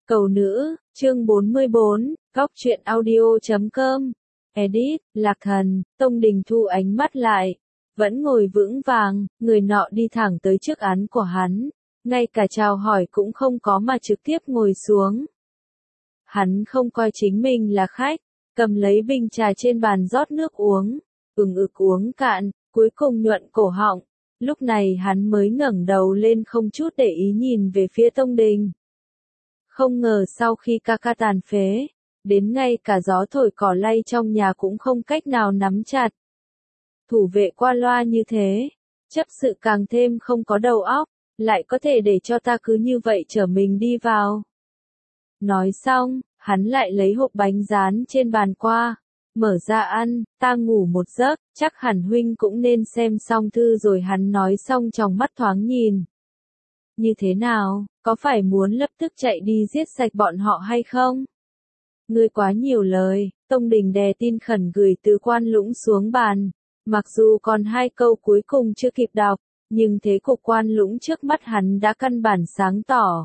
Cầu nữ, chương 44, góc truyện audio.com. Edit, Lạc Thần, Tông Đình thu ánh mắt lại. Vẫn ngồi vững vàng, người nọ đi thẳng tới trước án của hắn. Ngay cả chào hỏi cũng không có mà trực tiếp ngồi xuống. Hắn không coi chính mình là khách, cầm lấy bình trà trên bàn rót nước uống. Uống cạn, cuối cùng nhuận cổ họng. Lúc này hắn mới ngẩng đầu lên không chút để ý nhìn về phía Tông Đình. Không ngờ sau khi ca ca tàn phế, đến ngay cả gió thổi cỏ lay trong nhà cũng không cách nào nắm chặt. Thủ vệ qua loa như thế, chấp sự càng thêm không có đầu óc, lại có thể để cho ta cứ như vậy chở mình đi vào. Nói xong, hắn lại lấy hộp bánh rán trên bàn qua, mở ra ăn, ta ngủ một giấc, chắc hẳn huynh cũng nên xem xong thư rồi. Hắn nói xong trong mắt thoáng nhìn. Như thế nào, có phải muốn lập tức chạy đi giết sạch bọn họ hay không? Ngươi quá nhiều lời, Tông Đình đè tin khẩn gửi từ Quan Lũng xuống bàn. Mặc dù còn hai câu cuối cùng chưa kịp đọc, nhưng thế cục Quan Lũng trước mắt hắn đã căn bản sáng tỏ.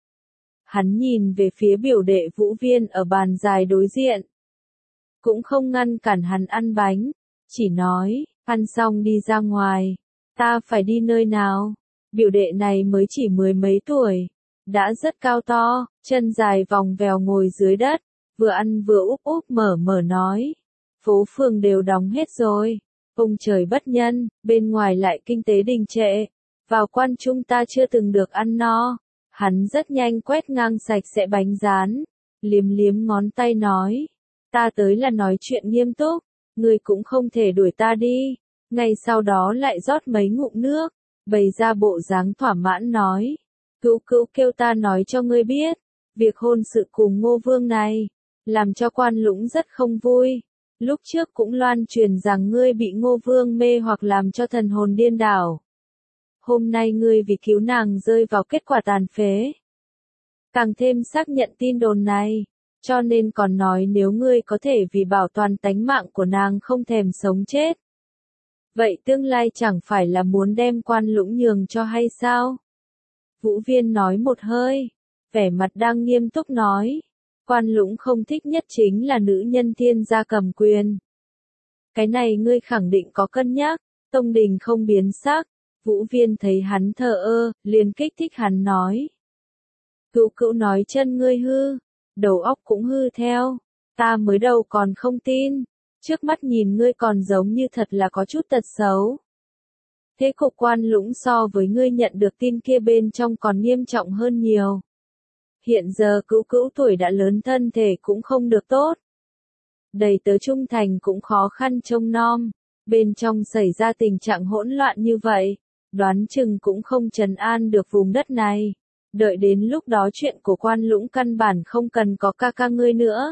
Hắn nhìn về phía biểu đệ Vũ Viên ở bàn dài đối diện. Cũng không ngăn cản hắn ăn bánh, chỉ nói, ăn xong đi ra ngoài. Ta phải đi nơi nào? Biểu đệ này mới chỉ mười mấy tuổi, đã rất cao to, chân dài vòng vèo ngồi dưới đất, vừa ăn vừa úp mở nói. Phố phường đều đóng hết rồi, ông trời bất nhân, bên ngoài lại kinh tế đình trệ, vào quan trung ta chưa từng được ăn no. Hắn rất nhanh quét ngang sạch sẽ bánh rán, liếm ngón tay nói. Ta tới là nói chuyện nghiêm túc, ngươi cũng không thể đuổi ta đi. Ngay sau đó lại rót mấy ngụm nước, bày ra bộ dáng thỏa mãn nói. Cữu kêu ta nói cho ngươi biết, việc hôn sự cùng Ngô Vương này, làm cho Quan Lũng rất không vui. Lúc trước cũng loan truyền rằng ngươi bị Ngô Vương mê hoặc làm cho thần hồn điên đảo. Hôm nay ngươi vì cứu nàng rơi vào kết quả tàn phế. Càng thêm xác nhận tin đồn này, cho nên còn nói nếu ngươi có thể vì bảo toàn tánh mạng của nàng không thèm sống chết. Vậy tương lai chẳng phải là muốn đem Quan Lũng nhường cho hay sao? Vũ Viên nói một hơi, vẻ mặt đang nghiêm túc nói. Quan Lũng không thích nhất chính là nữ nhân thiên gia cầm quyền. Cái này ngươi khẳng định có cân nhắc. Tông Đình không biến sắc. Vũ Viên thấy hắn thờ ơ, liền kích thích hắn nói. Cữu nói chân ngươi hư, đầu óc cũng hư theo. Ta mới đầu còn không tin. Trước mắt nhìn ngươi còn giống như thật là có chút tật xấu. Thế cục Quan Lũng so với ngươi nhận được tin kia bên trong còn nghiêm trọng hơn nhiều. Hiện giờ cữu tuổi đã lớn, thân thể cũng không được tốt. Đầy tớ trung thành cũng khó khăn trông nom. Bên trong xảy ra tình trạng hỗn loạn như vậy, đoán chừng cũng không trấn an được vùng đất này. Đợi đến lúc đó chuyện của Quan Lũng căn bản không cần có ca ngươi nữa.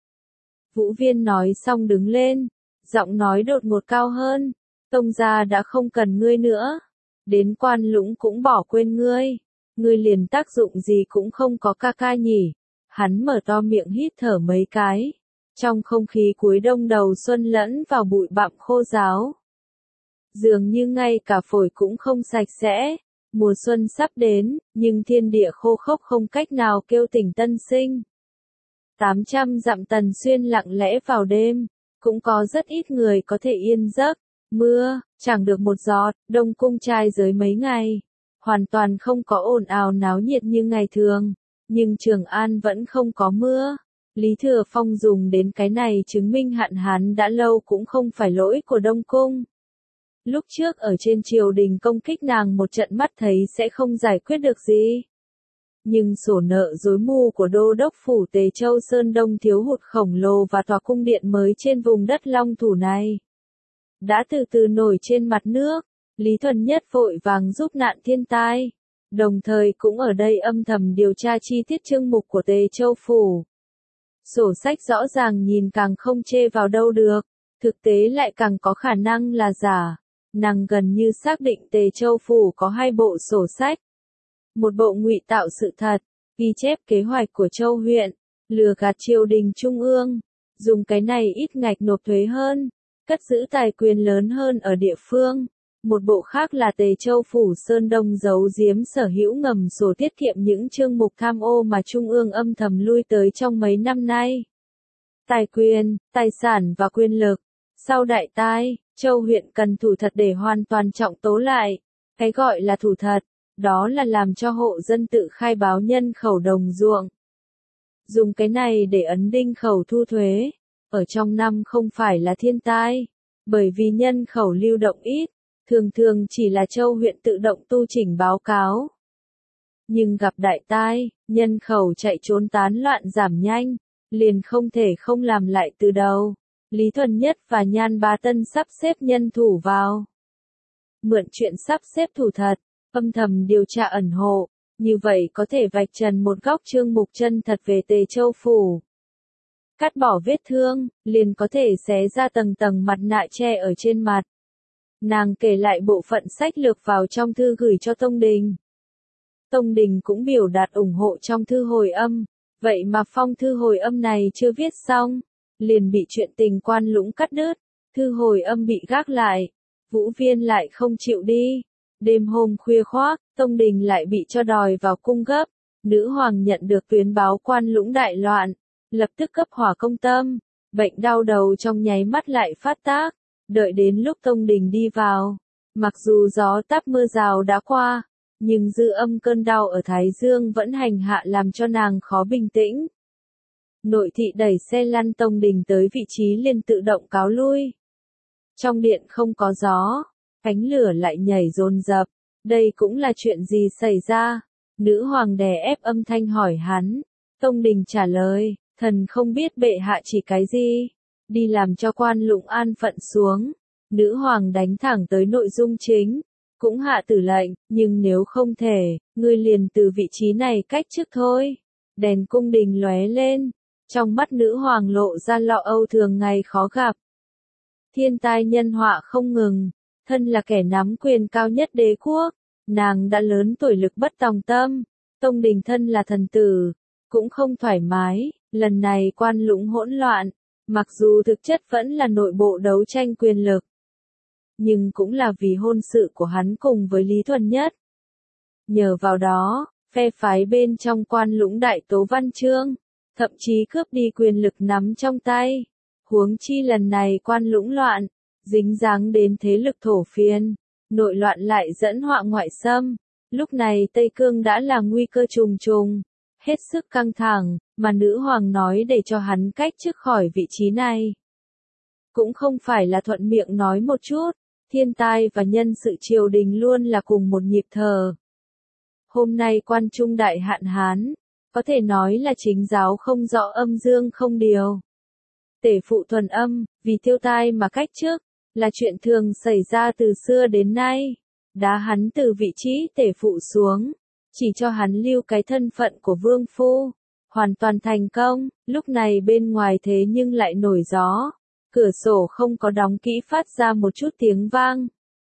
Vũ Viên nói xong đứng lên, giọng nói đột ngột cao hơn. Tông gia đã không cần ngươi nữa. Đến Quan Lũng cũng bỏ quên ngươi. Ngươi liền tác dụng gì cũng không có ca nhỉ. Hắn mở to miệng hít thở mấy cái. Trong không khí cuối đông đầu xuân lẫn vào bụi bặm khô ráo. Dường như ngay cả phổi cũng không sạch sẽ. Mùa xuân sắp đến, nhưng thiên địa khô khốc không cách nào kêu tỉnh tân sinh. 800 dặm Tần Xuyên lặng lẽ vào đêm, cũng có rất ít người có thể yên giấc. Mưa, chẳng được một giọt. Đông cung trai giới mấy ngày, hoàn toàn không có ồn ào náo nhiệt như ngày thường, nhưng Trường An vẫn không có mưa. Lý Thừa Phong dùng đến cái này chứng minh hạn hán đã lâu cũng không phải lỗi của Đông cung. Lúc trước ở trên triều đình công kích nàng một trận mắt thấy sẽ không giải quyết được gì. Nhưng sổ nợ rối mù của đô đốc phủ Tề Châu Sơn Đông thiếu hụt khổng lồ và tòa cung điện mới trên vùng đất Long Thủ này đã từ từ nổi trên mặt nước. Lý Thuần Nhất vội vàng giúp nạn thiên tai, đồng thời cũng ở đây âm thầm điều tra chi tiết chương mục của Tề Châu phủ. Sổ sách rõ ràng nhìn càng không chê vào đâu được, thực tế lại càng có khả năng là giả. Nàng gần như xác định Tề Châu phủ có hai bộ sổ sách. Một bộ ngụy tạo sự thật, ghi chép kế hoạch của Châu huyện, lừa gạt triều đình trung ương, dùng cái này ít ngạch nộp thuế hơn, cất giữ tài quyền lớn hơn ở địa phương. Một bộ khác là Tề Châu Phủ Sơn Đông giấu giếm sở hữu ngầm sổ tiết kiệm những chương mục tham ô mà Trung ương âm thầm lui tới trong mấy năm nay. Tài quyền, tài sản và quyền lực. Sau đại tai, Châu huyện cần thủ thật để hoàn toàn trọng tố lại. Cái gọi là thủ thật, đó là làm cho hộ dân tự khai báo nhân khẩu đồng ruộng. Dùng cái này để ấn đinh khẩu thu thuế. Ở trong năm không phải là thiên tai, bởi vì nhân khẩu lưu động ít, thường thường chỉ là Châu huyện tự động tu chỉnh báo cáo. Nhưng gặp đại tai, nhân khẩu chạy trốn tán loạn giảm nhanh, liền không thể không làm lại từ đầu. Lý Thuần Nhất và Nhan Bá Tân sắp xếp nhân thủ vào. Mượn chuyện sắp xếp thủ thật, âm thầm điều tra ẩn hộ, như vậy có thể vạch trần một góc chương mục chân thật về Tề Châu Phủ. Cắt bỏ vết thương, liền có thể xé ra tầng tầng mặt nạ che ở trên mặt. Nàng kể lại bộ phận sách lược vào trong thư gửi cho Tông Đình. Tông Đình cũng biểu đạt ủng hộ trong thư hồi âm, vậy mà phong thư hồi âm này chưa viết xong, liền bị chuyện tình Quan Lũng cắt đứt, thư hồi âm bị gác lại, Vũ Viên lại không chịu đi. Đêm hôm khuya khoác, Tông Đình lại bị cho đòi vào cung gấp, nữ hoàng nhận được tuyến báo Quan Lũng đại loạn, lập tức cấp hỏa công tâm, bệnh đau đầu trong nháy mắt lại phát tác, đợi đến lúc Tông Đình đi vào, mặc dù gió táp mưa rào đã qua, nhưng dư âm cơn đau ở Thái Dương vẫn hành hạ làm cho nàng khó bình tĩnh. Nội thị đẩy xe lăn Tông Đình tới vị trí liền tự động cáo lui. Trong điện không có gió, ánh lửa lại nhảy dồn dập, đây cũng là chuyện gì xảy ra? Nữ hoàng đè ép âm thanh hỏi hắn. Tông Đình trả lời, thần không biết bệ hạ chỉ cái gì, đi làm cho Quan Lũng an phận xuống. Nữ hoàng đánh thẳng tới nội dung chính, cũng hạ tử lệnh, nhưng nếu không thể, ngươi liền từ vị trí này cách chức thôi. Đèn cung đình lóe lên, trong mắt nữ hoàng lộ ra lo âu thường ngày khó gặp. Thiên tai nhân họa không ngừng, thân là kẻ nắm quyền cao nhất đế quốc, nàng đã lớn tuổi lực bất tòng tâm. Tông Đình thân là thần tử, cũng không thoải mái, lần này Quan Lũng hỗn loạn, mặc dù thực chất vẫn là nội bộ đấu tranh quyền lực, nhưng cũng là vì hôn sự của hắn cùng với Lý Thuần Nhất. Nhờ vào đó, phe phái bên trong Quan Lũng đại tố văn chương, thậm chí cướp đi quyền lực nắm trong tay. Huống chi lần này Quan Lũng loạn, dính dáng đến thế lực thổ phiên, nội loạn lại dẫn họa ngoại xâm. Lúc này Tây Cương đã là nguy cơ trùng trùng, hết sức căng thẳng, mà nữ hoàng nói để cho hắn cách chức khỏi vị trí này. Cũng không phải là thuận miệng nói một chút, thiên tai và nhân sự triều đình luôn là cùng một nhịp thở. Hôm nay quan trung đại hạn hán, có thể nói là chính giáo không rõ âm dương không điều. Tể phụ thuần âm, vì tiêu tai mà cách chức, là chuyện thường xảy ra từ xưa đến nay. Đá hắn từ vị trí tể phụ xuống, chỉ cho hắn lưu cái thân phận của vương phu, hoàn toàn thành công. Lúc này bên ngoài thế nhưng lại nổi gió, cửa sổ không có đóng kỹ phát ra một chút tiếng vang.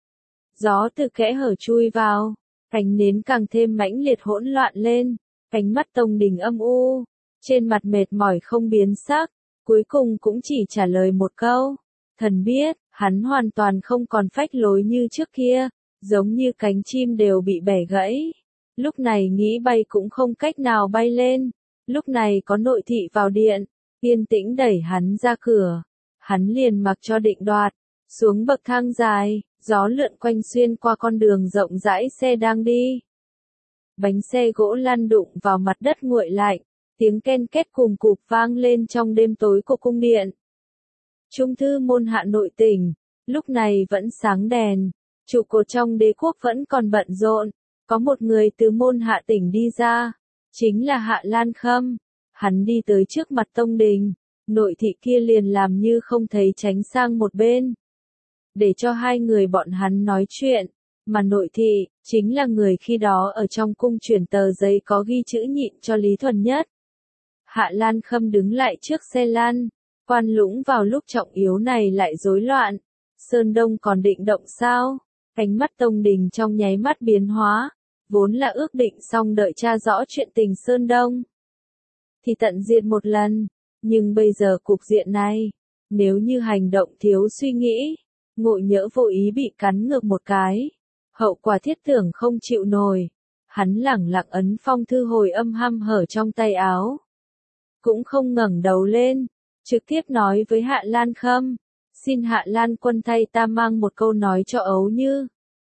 Gió từ kẽ hở chui vào, ánh nến càng thêm mãnh liệt hỗn loạn lên, ánh mắt Tông Đình âm u, trên mặt mệt mỏi không biến sắc, cuối cùng cũng chỉ trả lời một câu. Thần biết, hắn hoàn toàn không còn phách lối như trước kia, giống như cánh chim đều bị bẻ gãy. Lúc này nghĩ bay cũng không cách nào bay lên. Lúc này có nội thị vào điện, yên tĩnh đẩy hắn ra cửa. Hắn liền mặc cho định đoạt, xuống bậc thang dài, gió lượn quanh xuyên qua con đường rộng rãi xe đang đi. Bánh xe gỗ lăn đụng vào mặt đất nguội lạnh, tiếng ken két cùng cụp vang lên trong đêm tối của cung điện. Trung thư môn hạ nội tỉnh, lúc này vẫn sáng đèn, trụ cột trong đế quốc vẫn còn bận rộn, có một người từ môn hạ tỉnh đi ra, chính là Hạ Lan Khâm. Hắn đi tới trước mặt Tông Đình, nội thị kia liền làm như không thấy tránh sang một bên, để cho hai người bọn hắn nói chuyện, mà nội thị, chính là người khi đó ở trong cung chuyển tờ giấy có ghi chữ nhịn cho Lý Thuần Nhất. Hạ Lan Khâm đứng lại trước xe lăn, Quan Lũng vào lúc trọng yếu này lại rối loạn, Sơn Đông còn định động sao? Ánh mắt Tông Đình trong nháy mắt biến hóa, vốn là ước định xong đợi tra rõ chuyện tình Sơn Đông thì tận diệt một lần, nhưng bây giờ cục diện này, nếu như hành động thiếu suy nghĩ, Ngộ Nhỡ vô ý bị cắn ngược một cái. Hậu quả thiết tưởng không chịu nổi. Hắn lẳng lặng ấn phong thư hồi âm hăm hở trong tay áo. Cũng không ngẩng đầu lên, trực tiếp nói với Hạ Lan Khâm. Xin Hạ Lan quân thay ta mang một câu nói cho Ấu Như.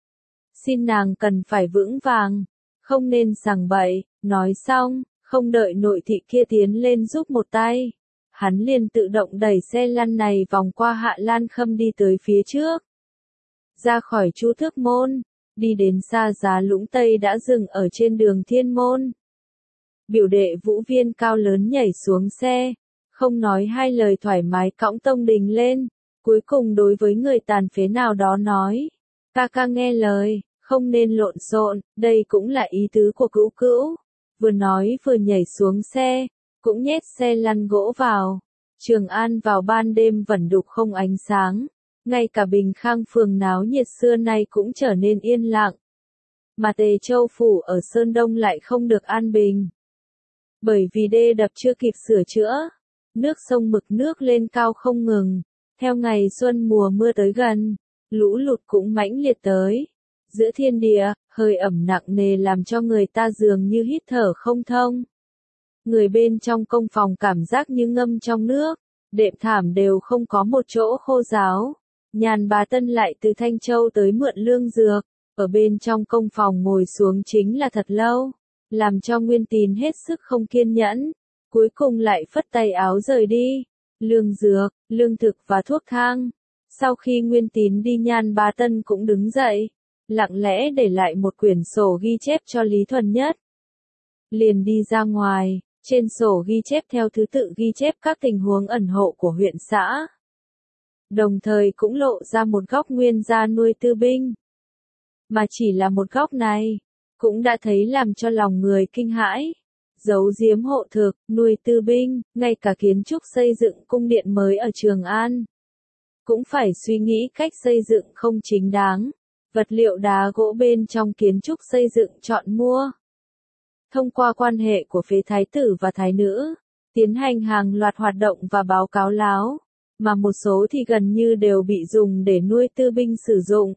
Xin nàng cần phải vững vàng, không nên sằng bậy. Nói xong, không đợi nội thị kia tiến lên giúp một tay. Hắn liền tự động đẩy xe lăn này vòng qua Hạ Lan Khâm đi tới phía trước. Ra khỏi Chu Thước Môn, đi đến xa Giá Lũng Tây đã dừng ở trên đường Thiên Môn. Biểu đệ Vũ Viên cao lớn nhảy xuống xe, không nói hai lời thoải mái cõng Tông Đình lên, cuối cùng đối với người tàn phế nào đó nói, ca ca nghe lời, không nên lộn xộn, đây cũng là ý tứ của Cữu Cữu. Vừa nói vừa nhảy xuống xe, cũng nhét xe lăn gỗ vào. Trường An vào ban đêm vẩn đục không ánh sáng, ngay cả Bình Khang phường náo nhiệt xưa nay cũng trở nên yên lặng. Mà Tề Châu phủ ở Sơn Đông lại không được an bình. Bởi vì đê đập chưa kịp sửa chữa, nước sông mực nước lên cao không ngừng. Theo ngày xuân mùa mưa tới gần, lũ lụt cũng mãnh liệt tới. Giữa thiên địa, hơi ẩm nặng nề làm cho người ta dường như hít thở không thông. Người bên trong công phòng cảm giác như ngâm trong nước, đệm thảm đều không có một chỗ khô ráo. Nhàn Bá Tân lại từ Thanh Châu tới mượn lương dược, ở bên trong công phòng ngồi xuống chính là thật lâu, làm cho Nguyên Tín hết sức không kiên nhẫn, cuối cùng lại phất tay áo rời đi. Lương dược, lương thực và thuốc thang. Sau khi Nguyên Tín đi Nhan Bá Tân cũng đứng dậy, lặng lẽ để lại một quyển sổ ghi chép cho Lý Thuần Nhất. Liền đi ra ngoài, trên sổ ghi chép theo thứ tự ghi chép các tình huống ẩn hộ của huyện xã. Đồng thời cũng lộ ra một góc Nguyên gia nuôi tư binh. Mà chỉ là một góc này, cũng đã thấy làm cho lòng người kinh hãi. Giấu giếm hộ thực, nuôi tư binh, ngay cả kiến trúc xây dựng cung điện mới ở Trường An. Cũng phải suy nghĩ cách xây dựng không chính đáng. Vật liệu đá gỗ bên trong kiến trúc xây dựng chọn mua. Thông qua quan hệ của phế thái tử và thái nữ, tiến hành hàng loạt hoạt động và báo cáo láo, mà một số thì gần như đều bị dùng để nuôi tư binh sử dụng.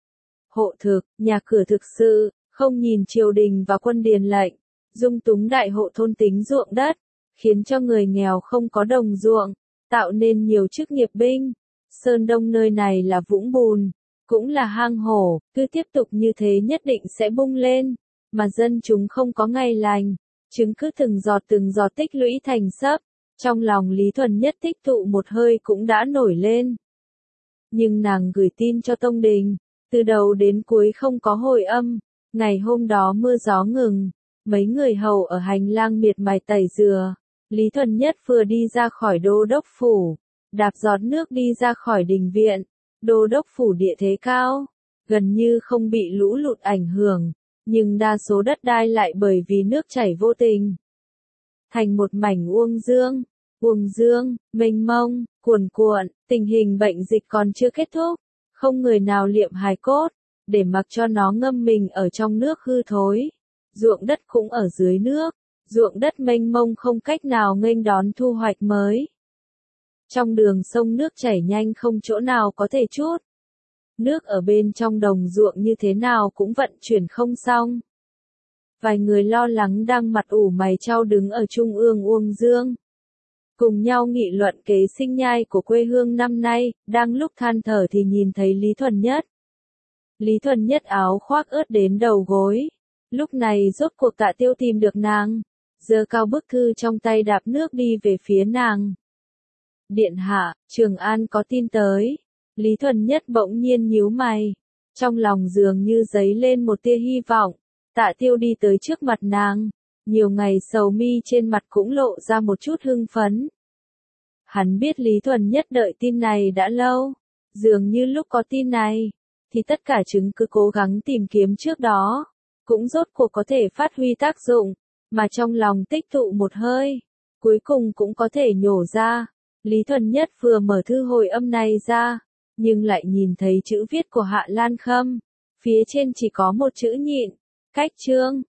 Hộ thực, nhà cửa thực sự, không nhìn triều đình và quân điền lệnh, dung túng đại hộ thôn tính ruộng đất, khiến cho người nghèo không có đồng ruộng, tạo nên nhiều chức nghiệp binh. Sơn Đông nơi này là vũng bùn, cũng là hang hổ, cứ tiếp tục như thế nhất định sẽ bung lên, mà dân chúng không có ngày lành, chứng cứ từng giọt tích lũy thành sấp, trong lòng Lý Thuần Nhất tích tụ một hơi cũng đã nổi lên. Nhưng nàng gửi tin cho Tông Đình, từ đầu đến cuối không có hồi âm, ngày hôm đó mưa gió ngừng, mấy người hầu ở hành lang miệt mài tẩy dừa, Lý Thuần Nhất vừa đi ra khỏi đô đốc phủ, đạp giọt nước đi ra khỏi đình viện. Đô đốc phủ địa thế cao, gần như không bị lũ lụt ảnh hưởng, nhưng đa số đất đai lại bởi vì nước chảy vô tình. Thành một mảnh uông dương, mênh mông, cuồn cuộn, tình hình bệnh dịch còn chưa kết thúc, không người nào liệm hài cốt, để mặc cho nó ngâm mình ở trong nước hư thối. Ruộng đất cũng ở dưới nước, ruộng đất mênh mông không cách nào nghênh đón thu hoạch mới. Trong đường sông nước chảy nhanh không chỗ nào có thể trút. Nước ở bên trong đồng ruộng như thế nào cũng vận chuyển không xong. Vài người lo lắng đang mặt ủ mày chau đứng ở trung ương Uông Dương. Cùng nhau nghị luận kế sinh nhai của quê hương năm nay, đang lúc than thở thì nhìn thấy Lý Thuần Nhất. Lý Thuần Nhất áo khoác ướt đến đầu gối. Lúc này rốt cuộc Tạ Tiêu tìm được nàng, giơ cao bức thư trong tay đạp nước đi về phía nàng. Điện hạ, Trường An có tin tới. Lý Thuần Nhất bỗng nhiên nhíu mày. Trong lòng dường như dấy lên một tia hy vọng. Tạ Tiêu đi tới trước mặt nàng. Nhiều ngày sầu mi trên mặt cũng lộ ra một chút hưng phấn. Hắn biết Lý Thuần Nhất đợi tin này đã lâu. Dường như lúc có tin này, thì tất cả chứng cứ cố gắng tìm kiếm trước đó, cũng rốt cuộc có thể phát huy tác dụng, mà trong lòng tích tụ một hơi, cuối cùng cũng có thể nhổ ra. Lý Thuần Nhất vừa mở thư hồi âm này ra, nhưng lại nhìn thấy chữ viết của Hạ Lan Khâm, phía trên chỉ có một chữ nhịn, cách chương,